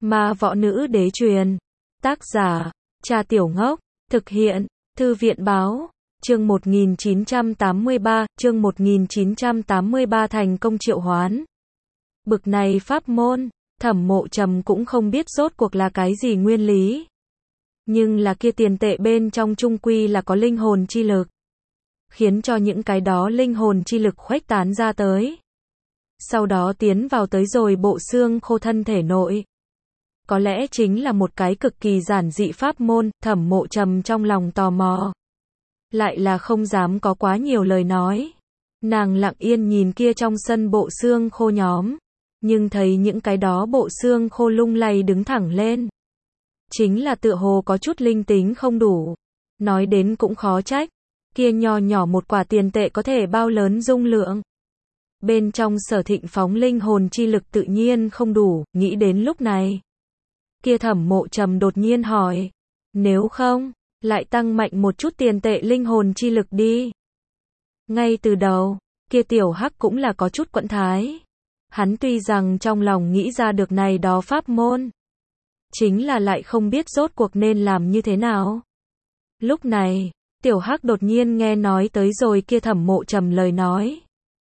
Ma Võ Nữ Đế truyền. Tác giả, Cha Tiểu Ngốc. Thực hiện, Thư viện Báo. Chương 1983, thành công triệu hoán. Bực này pháp môn, Thẩm Mộ Trầm cũng không biết rốt cuộc là cái gì nguyên lý. Nhưng là kia tiền tệ bên trong chung quy là có linh hồn chi lực. Khiến cho những cái đó linh hồn chi lực khuếch tán ra tới. Sau đó tiến vào tới rồi bộ xương khô thân thể nội. Có lẽ chính là một cái cực kỳ giản dị pháp môn, Thẩm Mộ Trầm trong lòng tò mò. Lại là không dám có quá nhiều lời nói. Nàng lặng yên nhìn kia trong sân bộ xương khô nhóm. Nhưng thấy những cái đó bộ xương khô lung lay đứng thẳng lên. Chính là tựa hồ có chút linh tính không đủ. Nói đến cũng khó trách. Kia nho nhỏ một quả tiền tệ có thể bao lớn dung lượng. Bên trong sở thịnh phóng linh hồn chi lực tự nhiên không đủ, nghĩ đến lúc này. Kia Thẩm Mộ Trầm đột nhiên hỏi. Nếu không, lại tăng mạnh một chút tiền tệ linh hồn chi lực đi. Ngay từ đầu, kia Tiểu Hắc cũng là có chút quẫn thái. Hắn tuy rằng trong lòng nghĩ ra được này đó pháp môn. Chính là lại không biết rốt cuộc nên làm như thế nào. Lúc này, Tiểu Hắc đột nhiên nghe nói tới rồi kia Thẩm Mộ Trầm lời nói.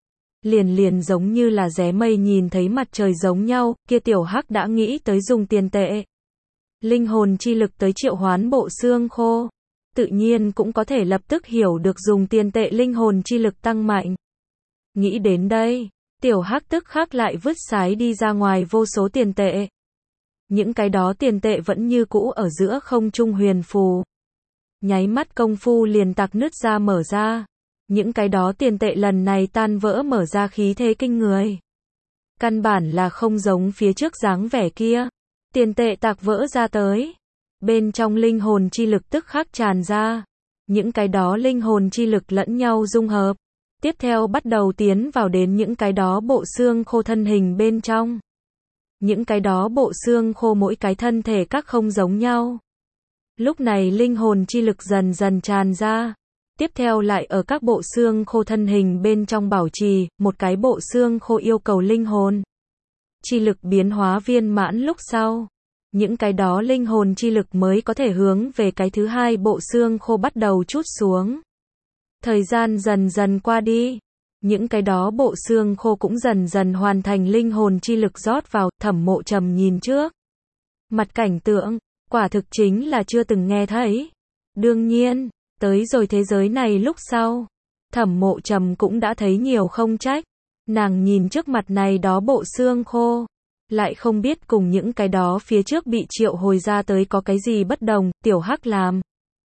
Liền giống như là ré mây nhìn thấy mặt trời giống nhau, kia Tiểu Hắc đã nghĩ tới dùng tiền tệ. Linh hồn chi lực tới triệu hoán bộ xương khô. Tự nhiên cũng có thể lập tức hiểu được dùng tiền tệ linh hồn chi lực tăng mạnh. Nghĩ đến đây, Tiểu Hắc tức khắc lại vứt sái đi ra ngoài vô số tiền tệ. Những cái đó tiền tệ vẫn như cũ ở giữa không trung huyền phù. Nháy mắt công phu liền tạc nứt ra mở ra. Những cái đó tiền tệ lần này tan vỡ mở ra khí thế kinh người. Căn bản là không giống phía trước dáng vẻ kia. Tiền tệ tạc vỡ ra tới. Bên trong linh hồn chi lực tức khắc tràn ra. Những cái đó linh hồn chi lực lẫn nhau dung hợp. Tiếp theo bắt đầu tiến vào đến những cái đó bộ xương khô thân hình bên trong. Những cái đó bộ xương khô mỗi cái thân thể các không giống nhau. Lúc này linh hồn chi lực dần dần tràn ra. Tiếp theo lại ở các bộ xương khô thân hình bên trong bảo trì, một cái bộ xương khô yêu cầu linh hồn chi lực biến hóa viên mãn lúc sau. Những cái đó linh hồn chi lực mới có thể hướng về cái thứ hai bộ xương khô bắt đầu trút xuống. Thời gian dần dần qua đi. Những cái đó bộ xương khô cũng dần dần hoàn thành linh hồn chi lực rót vào. Thẩm Mộ Trầm nhìn trước mặt cảnh tượng, quả thực chính là chưa từng nghe thấy. Đương nhiên, tới rồi thế giới này lúc sau, Thẩm Mộ Trầm cũng đã thấy nhiều không trách. Nàng nhìn trước mặt này đó bộ xương khô, lại không biết cùng những cái đó phía trước bị triệu hồi ra tới có cái gì bất đồng. Tiểu Hắc làm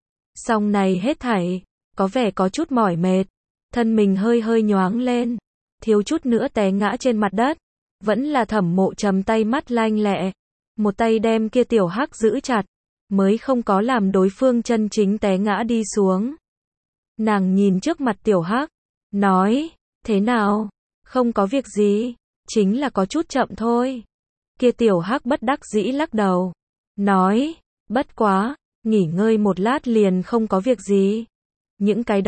xong này hết thảy, có vẻ có chút mỏi mệt, thân mình hơi nhoáng lên, thiếu chút nữa té ngã trên mặt đất. Vẫn là Thẩm Mộ Trầm tay mắt lanh lẹ, một tay đem kia Tiểu Hắc giữ chặt, mới không có làm đối phương chân chính té ngã đi xuống. Nàng nhìn trước mặt Tiểu Hắc, nói, thế nào, không có việc gì, chính là có chút chậm thôi. Kia Tiểu Hắc bất đắc dĩ lắc đầu, nói, bất quá, nghỉ ngơi một lát liền không có việc gì. Những cái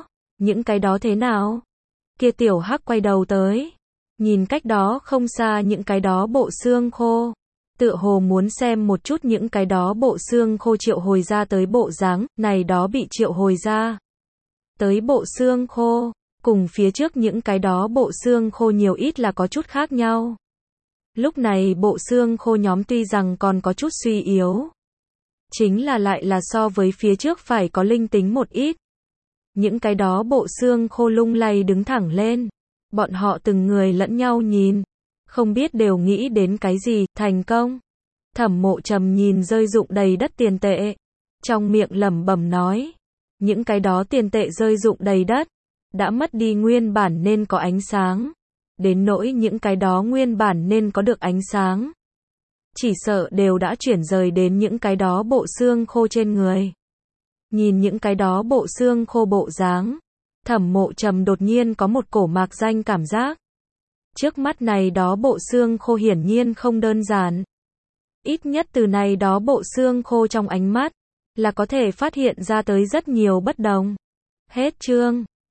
đó thế nào? Kia Tiểu Hắc quay đầu tới, nhìn cách đó không xa những cái đó bộ xương khô. Tựa hồ muốn xem một chút những cái đó bộ xương khô triệu hồi ra tới bộ dáng, này đó bị triệu hồi ra tới bộ xương khô, cùng phía trước những cái đó bộ xương khô nhiều ít là có chút khác nhau. Lúc này bộ xương khô nhóm tuy rằng còn có chút suy yếu, chính là lại là so với phía trước phải có linh tính một ít. Những cái đó bộ xương khô lung lay đứng thẳng lên, bọn họ từng người lẫn nhau nhìn. Không biết đều nghĩ đến cái gì, thành công. Thẩm Mộ Trầm nhìn rơi rụng đầy đất tiền tệ. Trong miệng lẩm bẩm nói. Những cái đó tiền tệ rơi rụng đầy đất. Đã mất đi nguyên bản nên có ánh sáng. Đến nỗi những cái đó nguyên bản nên có được ánh sáng. Chỉ sợ đều đã chuyển rời đến những cái đó bộ xương khô trên người. Nhìn những cái đó bộ xương khô bộ dáng. Thẩm Mộ Trầm đột nhiên có một cổ mạc danh cảm giác. Trước mắt này đó bộ xương khô hiển nhiên không đơn giản. Ít nhất từ này đó bộ xương khô trong ánh mắt, là có thể phát hiện ra tới rất nhiều bất đồng. Hết chương.